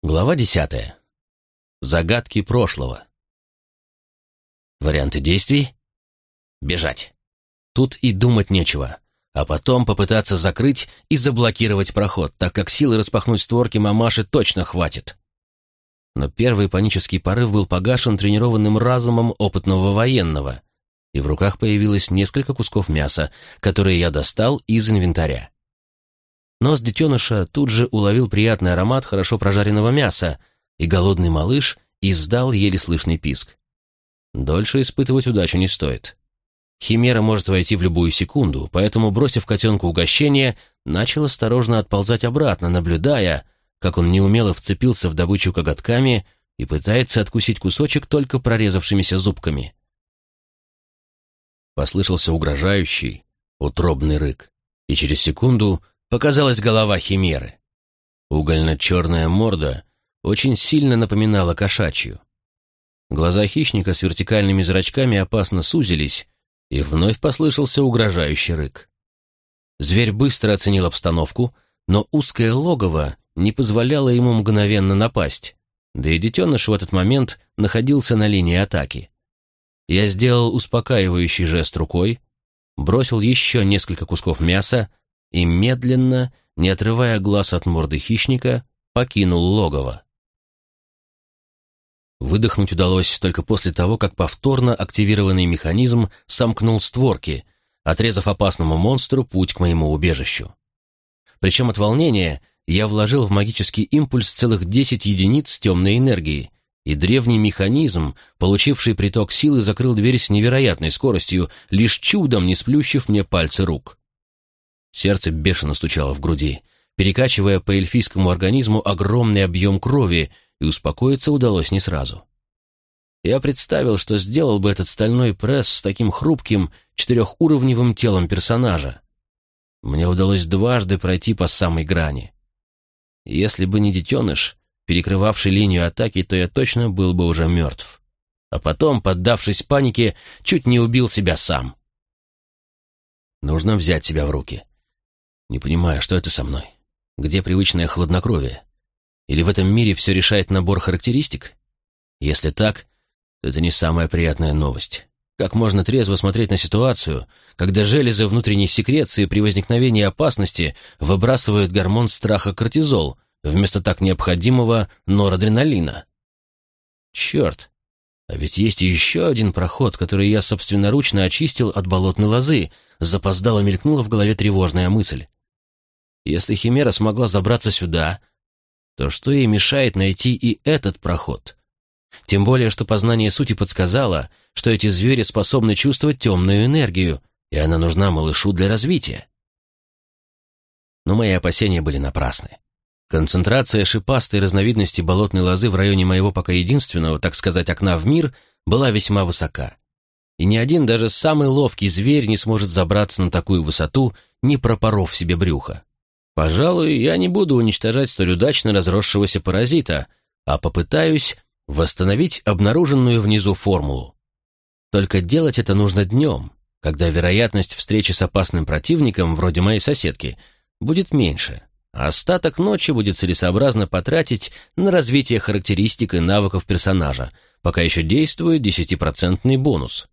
Глава 10. Загадки прошлого. Варианты действий? Бежать. Тут и думать нечего. А потом попытаться закрыть и заблокировать проход, так как силы распахнуть створки мамаши точно хватит. Но первый панический порыв был погашен тренированным разумом опытного военного, и в руках появилось несколько кусков мяса, которые я достал из инвентаря. Нос детеныша тут же уловил приятный аромат хорошо прожаренного мяса, и голодный малыш издал еле слышный писк. Дольше испытывать удачу не стоит. Химера может войти в любую секунду, поэтому, бросив котенку угощение, начал осторожно отползать обратно, наблюдая, как он неумело вцепился в добычу коготками и пытается откусить кусочек только прорезавшимися зубками. Послышался угрожающий, утробный рык, и через секунду показалась голова химеры. Угольно-черная морда очень сильно напоминала кошачью. Глаза хищника с вертикальными зрачками опасно сузились, и вновь послышался угрожающий рык. Зверь быстро оценил обстановку, но узкое логово не позволяло ему мгновенно напасть, да и детеныш в этот момент находился на линии атаки. Я сделал успокаивающий жест рукой, бросил еще несколько кусков мяса и медленно, не отрывая глаз от морды хищника, покинул логово. Выдохнуть удалось только после того, как повторно активированный механизм сомкнул створки, отрезав опасному монстру путь к моему убежищу. Причем от волнения я вложил в магический импульс целых 10 единиц темной энергии, и древний механизм, получивший приток силы, закрыл дверь с невероятной скоростью, лишь чудом не сплющив мне пальцы рук. Сердце бешено стучало в груди, перекачивая по эльфийскому организму огромный объем крови, и успокоиться удалось не сразу. Я представил, что сделал бы этот стальной пресс с таким хрупким, 4-уровневым телом персонажа. Мне удалось дважды пройти по самой грани. Если бы не детеныш, перекрывавший линию атаки, то я точно был бы уже мертв. А потом, поддавшись панике, чуть не убил себя сам. Нужно взять себя в руки. Не понимаю, что это со мной. Где привычное хладнокровие? Или в этом мире все решает набор характеристик? Если так, то это не самая приятная новость. Как можно трезво смотреть на ситуацию, когда железы внутренней секреции при возникновении опасности выбрасывают гормон страха кортизол вместо так необходимого норадреналина? Черт! А ведь есть еще один проход, который я собственноручно очистил от болотной лозы. Запоздало мелькнула в голове тревожная мысль. Если химера смогла забраться сюда, то что ей мешает найти и этот проход? Тем более, что познание сути подсказало, что эти звери способны чувствовать темную энергию, и она нужна малышу для развития. Но мои опасения были напрасны. Концентрация шипастой разновидности болотной лозы в районе моего пока единственного, так сказать, окна в мир была весьма высока. И ни один, даже самый ловкий зверь не сможет забраться на такую высоту, не пропоров себе брюхо. Пожалуй, я не буду уничтожать столь удачно разросшегося паразита, а попытаюсь восстановить обнаруженную внизу формулу. Только делать это нужно днем, когда вероятность встречи с опасным противником, вроде моей соседки, будет меньше, а остаток ночи будет целесообразно потратить на развитие характеристик и навыков персонажа, пока еще действует 10% бонус.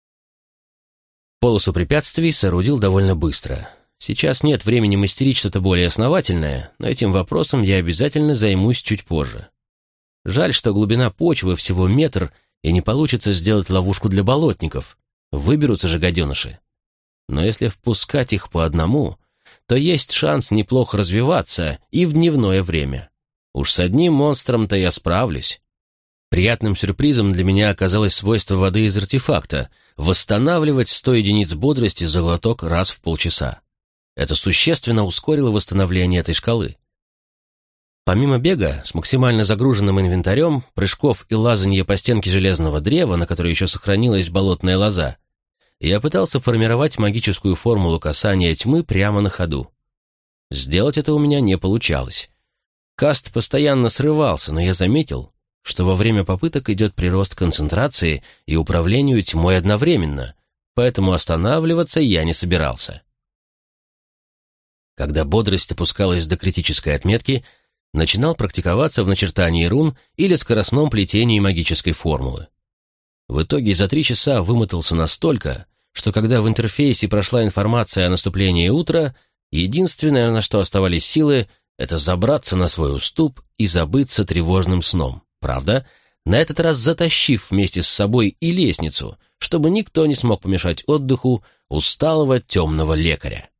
Полосу препятствий соорудил довольно быстро. Сейчас нет времени мастерить что-то более основательное, но этим вопросом я обязательно займусь чуть позже. Жаль, что глубина почвы всего метр, и не получится сделать ловушку для болотников. Выберутся же гаденыши. Но если впускать их по одному, то есть шанс неплохо развиваться и в дневное время. Уж с одним монстром-то я справлюсь. Приятным сюрпризом для меня оказалось свойство воды из артефакта — восстанавливать 100 единиц бодрости за глоток раз в полчаса. Это существенно ускорило восстановление этой шкалы. Помимо бега с максимально загруженным инвентарем, прыжков и лазанья по стенке железного древа, на которой еще сохранилась болотная лоза, я пытался формировать магическую формулу касания тьмы прямо на ходу. Сделать это у меня не получалось. Каст постоянно срывался, но я заметил, что во время попыток идет прирост концентрации и управлению тьмой одновременно, поэтому останавливаться я не собирался. Когда бодрость опускалась до критической отметки, начинал практиковаться в начертании рун или скоростном плетении магической формулы. В итоге за 3 часа вымотался настолько, что когда в интерфейсе прошла информация о наступлении утра, единственное, на что оставались силы, это забраться на свой уступ и забыться тревожным сном. Правда, на этот раз затащив вместе с собой и лестницу, чтобы никто не смог помешать отдыху усталого темного лекаря.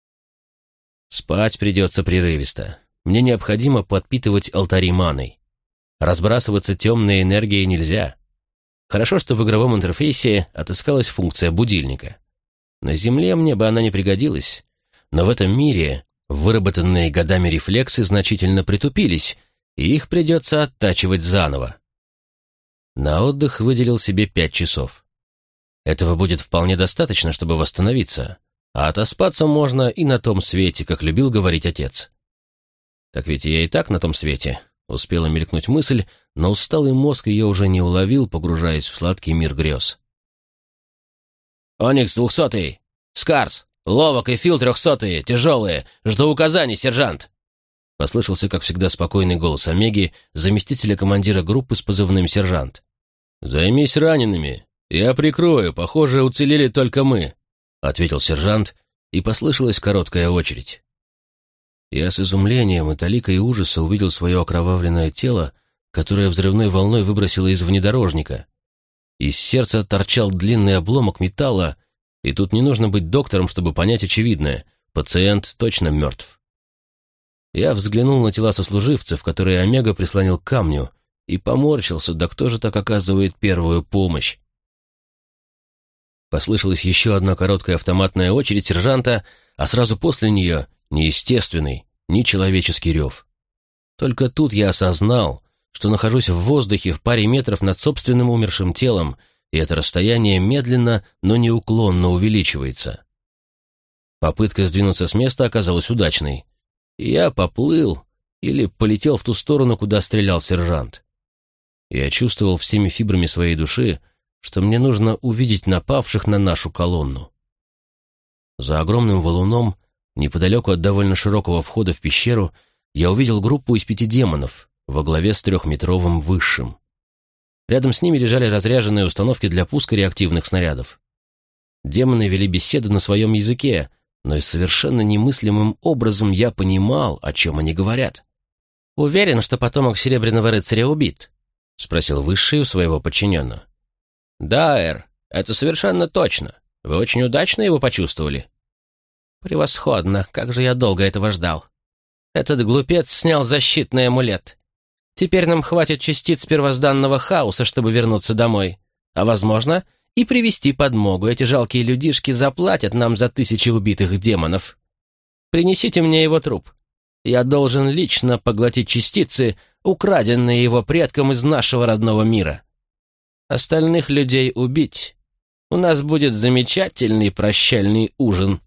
Спать придется прерывисто. Мне необходимо подпитывать алтари маной. Разбрасываться темной энергией нельзя. Хорошо, что в игровом интерфейсе отыскалась функция будильника. На Земле мне бы она не пригодилась, но в этом мире выработанные годами рефлексы значительно притупились, и их придется оттачивать заново. На отдых выделил себе 5 часов. Этого будет вполне достаточно, чтобы восстановиться, а отоспаться можно и на том свете, как любил говорить отец. Так ведь я и так на том свете. Успела мелькнуть мысль, но усталый мозг ее уже не уловил, погружаясь в сладкий мир грез. «Оникс 200-й! Скарс! Ловок и Фил 300-е! Тяжелые! Жду указаний, сержант!» Послышался, как всегда, спокойный голос Омеги, заместителя командира группы с позывным «Сержант». «Займись ранеными. Я прикрою. Похоже, уцелели только мы», — ответил сержант, и послышалась короткая очередь. Я с изумлением и толикой ужаса увидел свое окровавленное тело, которое взрывной волной выбросило из внедорожника. Из сердца торчал длинный обломок металла, и тут не нужно быть доктором, чтобы понять очевидное — пациент точно мертв. Я взглянул на тела сослуживцев, которые Омега прислонил к камню, и поморщился, да кто же так оказывает первую помощь? Послышалась еще одна короткая автоматная очередь сержанта, а сразу после нее неестественный, нечеловеческий рев. Только тут я осознал, что нахожусь в воздухе в паре метров над собственным умершим телом, и это расстояние медленно, но неуклонно увеличивается. Попытка сдвинуться с места оказалась удачной. Я поплыл или полетел в ту сторону, куда стрелял сержант. Я чувствовал всеми фибрами своей души, что мне нужно увидеть напавших на нашу колонну. За огромным валуном, неподалеку от довольно широкого входа в пещеру, я увидел группу из 5 демонов во главе с 3-метровым высшим. Рядом с ними лежали разряженные установки для пуска реактивных снарядов. Демоны вели беседу на своем языке, но и совершенно немыслимым образом я понимал, о чем они говорят. «Уверен, что потомок Серебряного рыцаря убит?» — спросил высший у своего подчиненного. «Да, Эр, это совершенно точно. Вы очень удачно его почувствовали». «Превосходно, как же я долго этого ждал. Этот глупец снял защитный амулет. Теперь нам хватит частиц первозданного хаоса, чтобы вернуться домой. А, возможно, и привести подмогу. Эти жалкие людишки заплатят нам за 1000 убитых демонов. Принесите мне его труп. Я должен лично поглотить частицы, украденные его предком из нашего родного мира. Остальных людей убить. У нас будет замечательный прощальный ужин».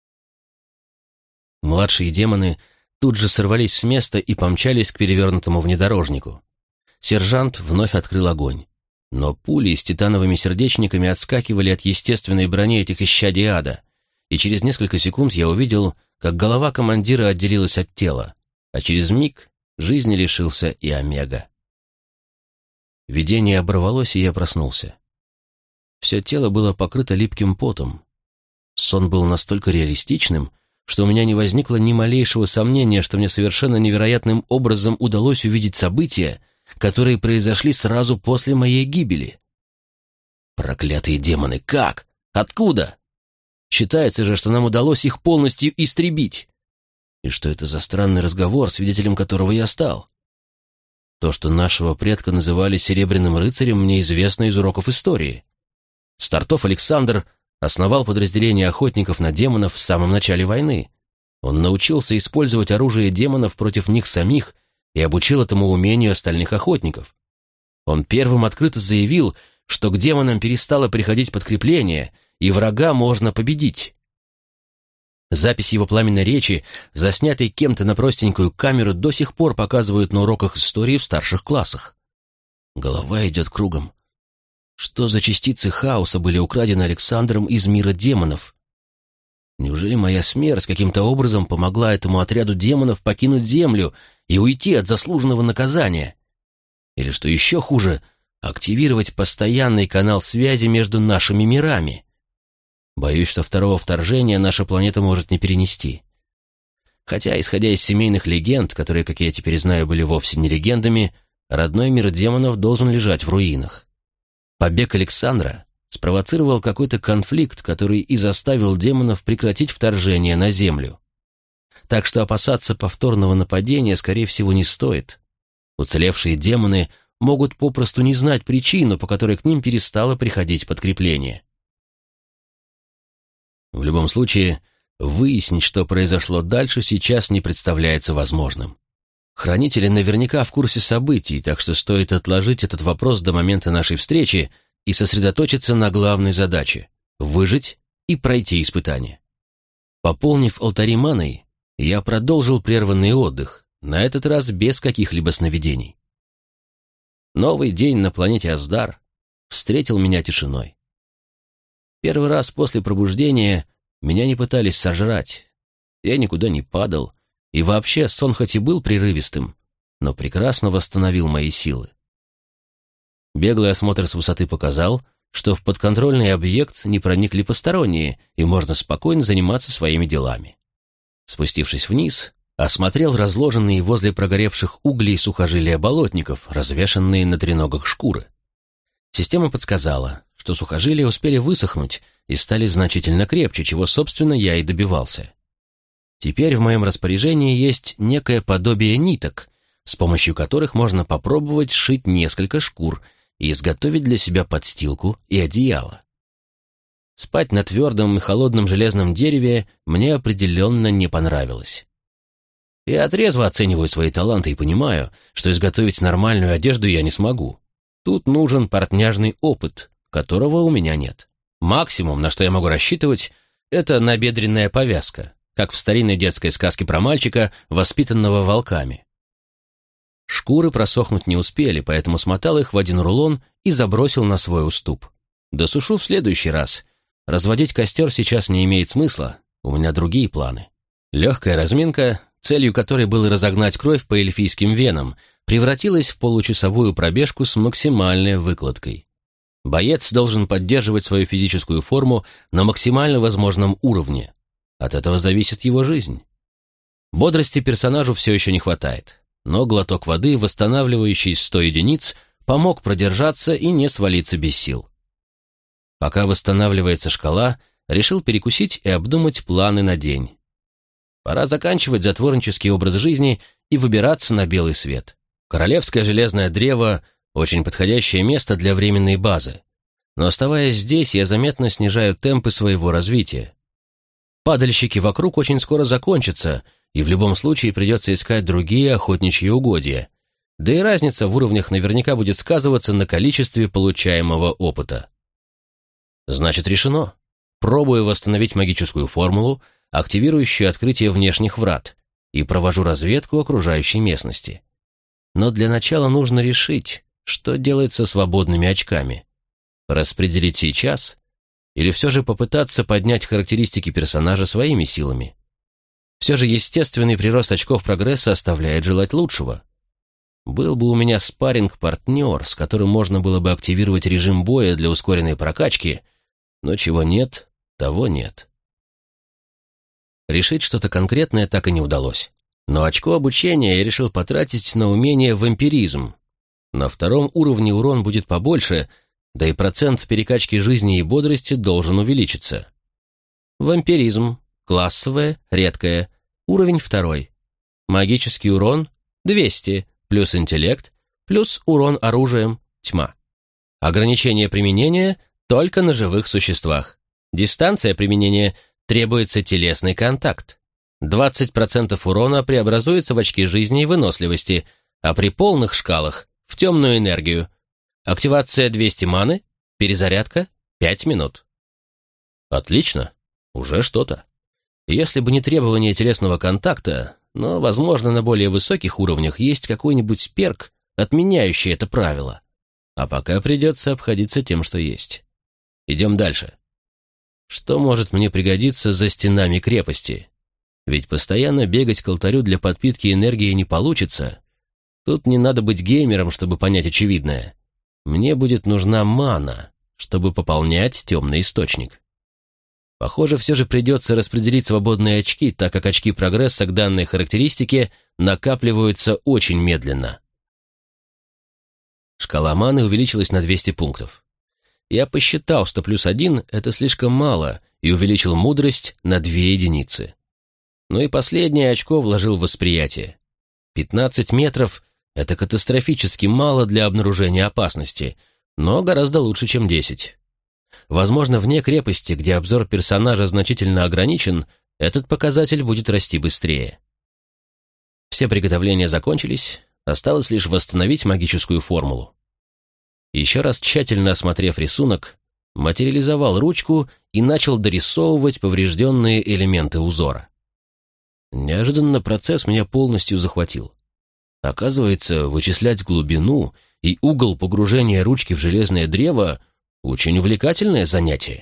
Младшие демоны тут же сорвались с места и помчались к перевернутому внедорожнику. Сержант вновь открыл огонь. Но пули с титановыми сердечниками отскакивали от естественной брони этих исчадий ада, и через несколько секунд я увидел, как голова командира отделилась от тела, а через миг жизни лишился и Омега. Видение оборвалось, и я проснулся. Все тело было покрыто липким потом. Сон был настолько реалистичным, что у меня не возникло ни малейшего сомнения, что мне совершенно невероятным образом удалось увидеть события, которые произошли сразу после моей гибели. Проклятые демоны, как? Откуда? Считается же, что нам удалось их полностью истребить. И что это за странный разговор, свидетелем которого я стал? То, что нашего предка называли Серебряным рыцарем, мне известно из уроков истории. Стартов Александр основал подразделение охотников на демонов в самом начале войны. Он научился использовать оружие демонов против них самих и обучил этому умению остальных охотников. Он первым открыто заявил, что к демонам перестало приходить подкрепление, и врага можно победить. Запись его пламенной речи, заснятой кем-то на простенькую камеру, до сих пор показывают на уроках истории в старших классах. Голова идет кругом. Что за частицы хаоса были украдены Александром из мира демонов? Неужели моя смерть каким-то образом помогла этому отряду демонов покинуть Землю и уйти от заслуженного наказания? Или, что еще хуже, активировать постоянный канал связи между нашими мирами? Боюсь, что второго вторжения наша планета может не перенести. Хотя, исходя из семейных легенд, которые, как я теперь знаю, были вовсе не легендами, родной мир демонов должен лежать в руинах. Побег Александра спровоцировал какой-то конфликт, который и заставил демонов прекратить вторжение на Землю. Так что опасаться повторного нападения, скорее всего, не стоит. Уцелевшие демоны могут попросту не знать причину, по которой к ним перестало приходить подкрепление. В любом случае, выяснить, что произошло дальше, сейчас не представляется возможным. Хранители наверняка в курсе событий, так что стоит отложить этот вопрос до момента нашей встречи и сосредоточиться на главной задаче — выжить и пройти испытание. Пополнив алтари маной, я продолжил прерванный отдых, на этот раз без каких-либо сновидений. Новый день на планете Аздар встретил меня тишиной. Первый раз после пробуждения меня не пытались сожрать, я никуда не падал, и вообще сон хоть и был прерывистым, но прекрасно восстановил мои силы. Беглый осмотр с высоты показал, что в подконтрольный объект не проникли посторонние, и можно спокойно заниматься своими делами. Спустившись вниз, осмотрел разложенные возле прогоревших углей сухожилия болотников, развешанные на треногах шкуры. Система подсказала, что сухожилия успели высохнуть и стали значительно крепче, чего, собственно, я и добивался. Теперь в моем распоряжении есть некое подобие ниток, с помощью которых можно попробовать сшить несколько шкур и изготовить для себя подстилку и одеяло. Спать на твердом и холодном железном дереве мне определенно не понравилось. Я трезво оцениваю свои таланты и понимаю, что изготовить нормальную одежду я не смогу. Тут нужен портняжный опыт, которого у меня нет. Максимум, на что я могу рассчитывать, это набедренная повязка, как в старинной детской сказке про мальчика, воспитанного волками. Шкуры просохнуть не успели, поэтому смотал их в один рулон и забросил на свой уступ. Досушу в следующий раз. Разводить костер сейчас не имеет смысла, у меня другие планы. Легкая разминка, целью которой было разогнать кровь по эльфийским венам, превратилась в получасовую пробежку с максимальной выкладкой. Боец должен поддерживать свою физическую форму на максимально возможном уровне. От этого зависит его жизнь. Бодрости персонажу все еще не хватает, но глоток воды, восстанавливающий 100 единиц, помог продержаться и не свалиться без сил. Пока восстанавливается шкала, решил перекусить и обдумать планы на день. Пора заканчивать затворнический образ жизни и выбираться на белый свет. Королевское железное древо — очень подходящее место для временной базы. Но оставаясь здесь, я заметно снижаю темпы своего развития. Падальщики вокруг очень скоро закончатся, и в любом случае придется искать другие охотничьи угодья. Да и разница в уровнях наверняка будет сказываться на количестве получаемого опыта. Значит, решено. Пробую восстановить магическую формулу, активирующую открытие внешних врат, и провожу разведку окружающей местности. Но для начала нужно решить, что делать со свободными очками. Распределить сейчас или все же попытаться поднять характеристики персонажа своими силами. Все же естественный прирост очков прогресса оставляет желать лучшего. Был бы у меня спарринг-партнер, с которым можно было бы активировать режим боя для ускоренной прокачки, но чего нет, того нет. Решить что-то конкретное так и не удалось. Но очко обучения я решил потратить на умение вампиризм. На втором уровне урон будет побольше, да и процент перекачки жизни и бодрости должен увеличиться. Вампиризм. Классовое, редкое. Уровень 2. Магический урон 200, плюс интеллект, плюс урон оружием, тьма. Ограничение применения только на живых существах. Дистанция применения требуется телесный контакт. 20% урона преобразуется в очки жизни и выносливости, а при полных шкалах — в темную энергию. Активация 200 маны, перезарядка 5 минут. Отлично, уже что-то. Если бы не требование телесного контакта, но, возможно, на более высоких уровнях есть какой-нибудь перк, отменяющий это правило. А пока придется обходиться тем, что есть. Идем дальше. что может мне пригодиться за стенами крепости. Ведь постоянно бегать к алтарю для подпитки энергии не получится. Тут не надо быть геймером, чтобы понять очевидное. Мне будет нужна мана, чтобы пополнять темный источник. Похоже, все же придется распределить свободные очки, так как очки прогресса к данной характеристике накапливаются очень медленно. Шкала маны увеличилась на 200 пунктов. Я посчитал, что +1 — это слишком мало, и увеличил мудрость на 2 единицы. Ну и последнее очко вложил в восприятие. 15 метров — это катастрофически мало для обнаружения опасности, но гораздо лучше, чем 10. Возможно, вне крепости, где обзор персонажа значительно ограничен, этот показатель будет расти быстрее. Все приготовления закончились, осталось лишь восстановить магическую формулу. Еще раз тщательно осмотрев рисунок, материализовал ручку и начал дорисовывать поврежденные элементы узора. Неожиданно процесс меня полностью захватил. Оказывается, вычислять глубину и угол погружения ручки в железное древо — очень увлекательное занятие.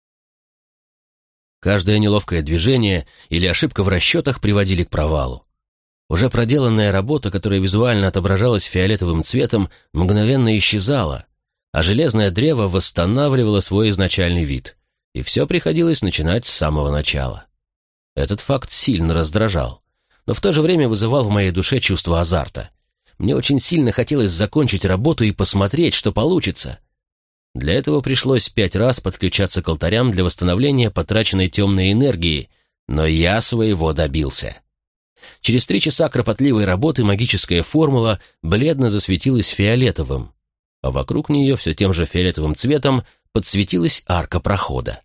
Каждое неловкое движение или ошибка в расчетах приводили к провалу. Уже проделанная работа, которая визуально отображалась фиолетовым цветом, мгновенно исчезала, а железное древо восстанавливало свой изначальный вид, и все приходилось начинать с самого начала. Этот факт сильно раздражал, но в то же время вызывал в моей душе чувство азарта. Мне очень сильно хотелось закончить работу и посмотреть, что получится. Для этого пришлось 5 раз подключаться к алтарям для восстановления потраченной темной энергии, но я своего добился. Через 3 часа кропотливой работы магическая формула бледно засветилась фиолетовым, а вокруг нее все тем же фиолетовым цветом подсветилась арка прохода.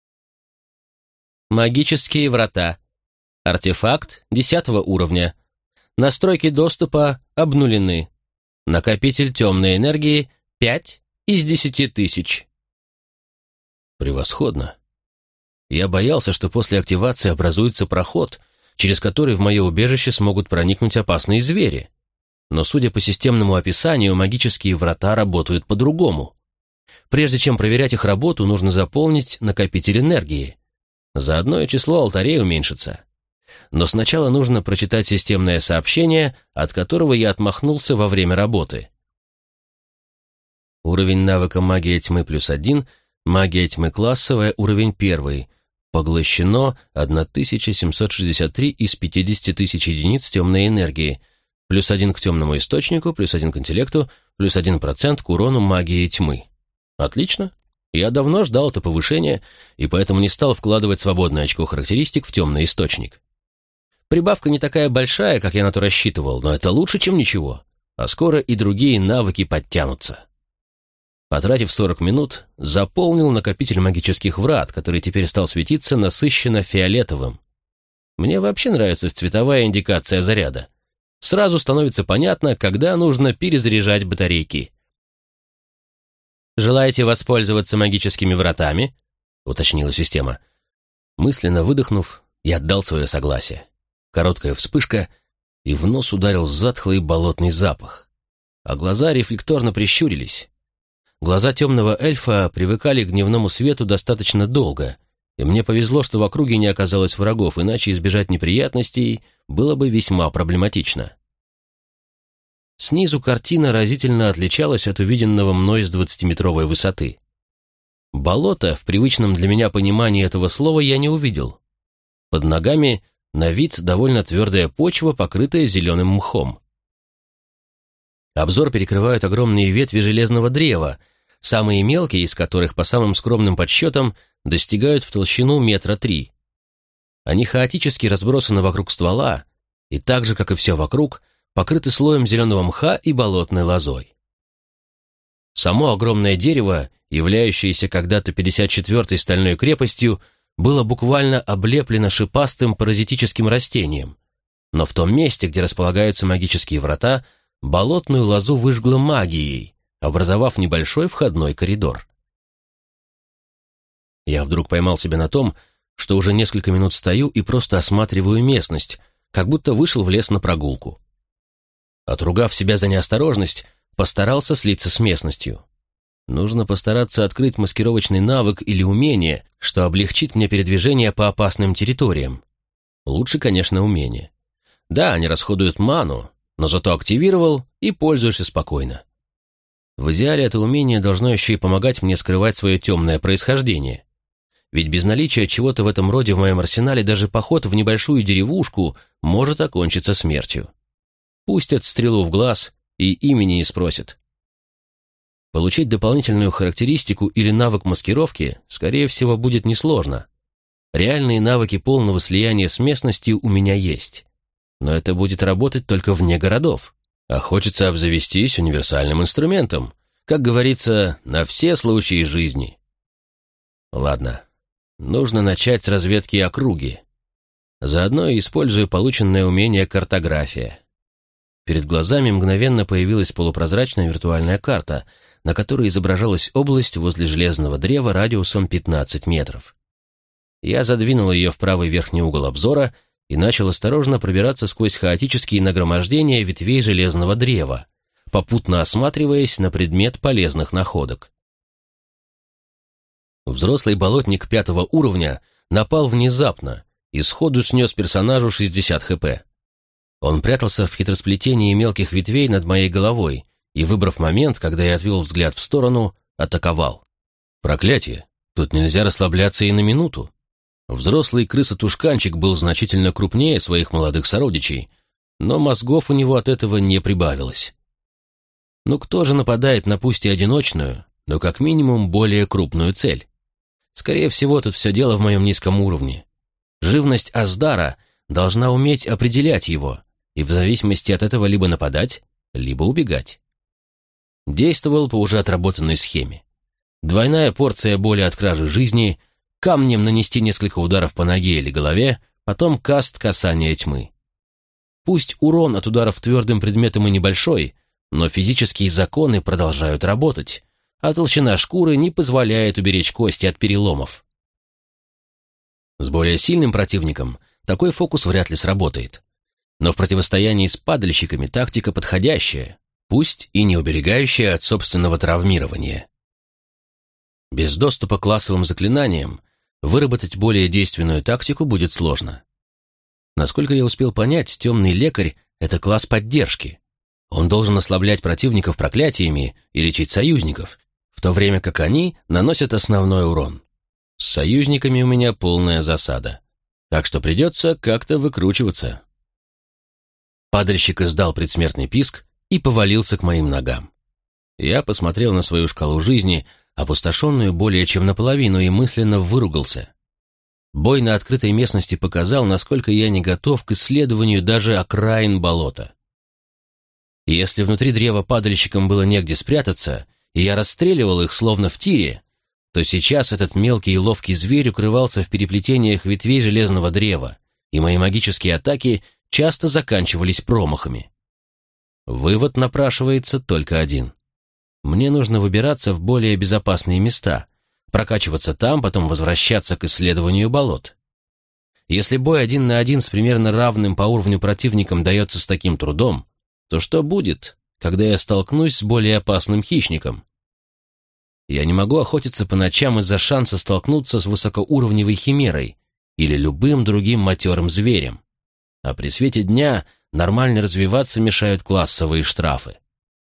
Магические врата. Артефакт 10 уровня. Настройки доступа обнулены. Накопитель темной энергии 5 из 10 тысяч. Превосходно. Я боялся, что после активации образуется проход, через который в мое убежище смогут проникнуть опасные звери. Но, судя по системному описанию, магические врата работают по-другому. Прежде чем проверять их работу, нужно заполнить накопитель энергии. Заодно и число алтарей уменьшится. Но сначала нужно прочитать системное сообщение, от которого я отмахнулся во время работы. Уровень навыка магия тьмы +1, магия тьмы классовая, уровень 1. Поглощено 1763 из 50 тысяч единиц темной энергии, +1 к темному источнику, +1 к интеллекту, +1% к урону магии тьмы. Отлично. Я давно ждал это повышение, и поэтому не стал вкладывать свободное очко характеристик в темный источник. Прибавка не такая большая, как я на то рассчитывал, но это лучше, чем ничего, а скоро и другие навыки подтянутся. Потратив 40 минут, заполнил накопитель магических врат, который теперь стал светиться насыщенно фиолетовым. Мне вообще нравится цветовая индикация заряда. Сразу становится понятно, когда нужно перезаряжать батарейки. «Желаете воспользоваться магическими вратами?» — уточнила система. Мысленно выдохнув, я отдал свое согласие. Короткая вспышка, и в нос ударил затхлый болотный запах, а глаза рефлекторно прищурились. Глаза темного эльфа привыкали к дневному свету достаточно долго, и мне повезло, что в округе не оказалось врагов, иначе избежать неприятностей было бы весьма проблематично. Снизу картина разительно отличалась от увиденного мной с 20-метровой высоты. Болото, в привычном для меня понимании этого слова, я не увидел. Под ногами на вид довольно твердая почва, покрытая зеленым мхом. Обзор перекрывают огромные ветви железного древа, самые мелкие из которых, по самым скромным подсчетам, достигают в толщину 3 метра. Они хаотически разбросаны вокруг ствола, и так же, как и все вокруг, покрыты слоем зеленого мха и болотной лозой. Само огромное дерево, являющееся когда-то 54-й стальной крепостью, было буквально облеплено шипастым паразитическим растением, но в том месте, где располагаются магические врата, болотную лозу выжгло магией, образовав небольшой входной коридор. Я вдруг поймал себя на том, что уже несколько минут стою и просто осматриваю местность, как будто вышел в лес на прогулку. Отругав себя за неосторожность, постарался слиться с местностью. Нужно постараться открыть маскировочный навык или умение, что облегчит мне передвижение по опасным территориям. Лучше, конечно, умение. Да, они расходуют ману, но зато активировал и пользуешься спокойно. В идеале это умение должно еще и помогать мне скрывать свое темное происхождение. Ведь без наличия чего-то в этом роде в моем арсенале даже поход в небольшую деревушку может окончиться смертью. Пустят стрелу в глаз и имени не спросят. Получить дополнительную характеристику или навык маскировки, скорее всего, будет несложно. Реальные навыки полного слияния с местностью у меня есть. Но это будет работать только вне городов. А хочется обзавестись универсальным инструментом. Как говорится, на все случаи жизни. Ладно, нужно начать с разведки округи. Заодно и использую полученное умение картография. Перед глазами мгновенно появилась полупрозрачная виртуальная карта, на которой изображалась область возле железного древа радиусом 15 метров. Я задвинул ее в правый верхний угол обзора и начал осторожно пробираться сквозь хаотические нагромождения ветвей железного древа, попутно осматриваясь на предмет полезных находок. Взрослый болотник 5-го уровня напал внезапно и сходу снес персонажу 60 хп. Он прятался в хитросплетении мелких ветвей над моей головой и, выбрав момент, когда я отвел взгляд в сторону, атаковал. Проклятие! Тут нельзя расслабляться и на минуту. Взрослый крыса-тушканчик был значительно крупнее своих молодых сородичей, но мозгов у него от этого не прибавилось. Ну кто же нападает на пусть и одиночную, но как минимум более крупную цель? Скорее всего, тут все дело в моем низком уровне. Живность Аздара должна уметь определять его, и в зависимости от этого либо нападать, либо убегать. Действовал по уже отработанной схеме. Двойная порция боли от кражи жизни, камнем нанести несколько ударов по ноге или голове, потом каст касания тьмы. Пусть урон от ударов твердым предметом и небольшой, но физические законы продолжают работать, а толщина шкуры не позволяет уберечь кости от переломов. С более сильным противником такой фокус вряд ли сработает. Но в противостоянии с падальщиками тактика подходящая, пусть и не уберегающая от собственного травмирования. Без доступа к классовым заклинаниям выработать более действенную тактику будет сложно. Насколько я успел понять, темный лекарь — это класс поддержки. Он должен ослаблять противников проклятиями и лечить союзников, в то время как они наносят основной урон. С союзниками у меня полная засада, так что придется как-то выкручиваться. Падальщик издал предсмертный писк и повалился к моим ногам. Я посмотрел на свою шкалу жизни, опустошенную более чем наполовину, и мысленно выругался. Бой на открытой местности показал, насколько я не готов к исследованию даже окраин болота. Если внутри древа падальщикам было негде спрятаться, и я расстреливал их словно в тире, то сейчас этот мелкий и ловкий зверь укрывался в переплетениях ветвей железного древа, и мои магические атаки часто заканчивались промахами. Вывод напрашивается только один. Мне нужно выбираться в более безопасные места, прокачиваться там, потом возвращаться к исследованию болот. Если бой 1 на 1 с примерно равным по уровню противником дается с таким трудом, то что будет, когда я столкнусь с более опасным хищником? Я не могу охотиться по ночам из-за шанса столкнуться с высокоуровневой химерой или любым другим матерым зверем, а при свете дня нормально развиваться мешают классовые штрафы.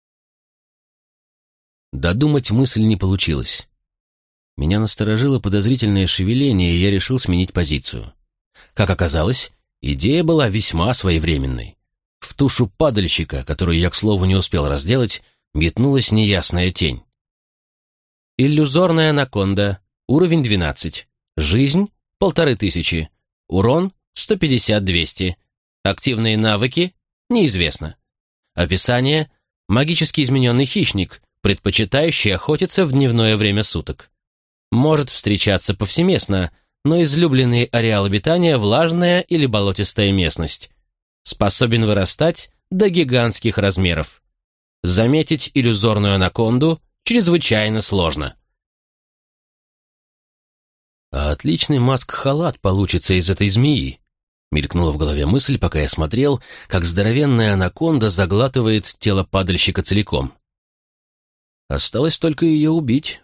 Додумать мысль не получилось. Меня насторожило подозрительное шевеление, и я решил сменить позицию. Как оказалось, идея была весьма своевременной. В тушу падальщика, которую я, к слову, не успел разделать, метнулась неясная тень. Иллюзорная анаконда, уровень 12, жизнь 1500, урон 150-200, активные навыки неизвестно. Описание: магически измененный хищник, предпочитающий охотиться в дневное время суток. Может встречаться повсеместно, но излюбленный ареал обитания — влажная или болотистая местность. Способен вырастать до гигантских размеров. Заметить иллюзорную анаконду чрезвычайно сложно. А отличный маск-халат получится из этой змеи, мелькнула в голове мысль, пока я смотрел, как здоровенная анаконда заглатывает тело падальщика целиком. Осталось только ее убить.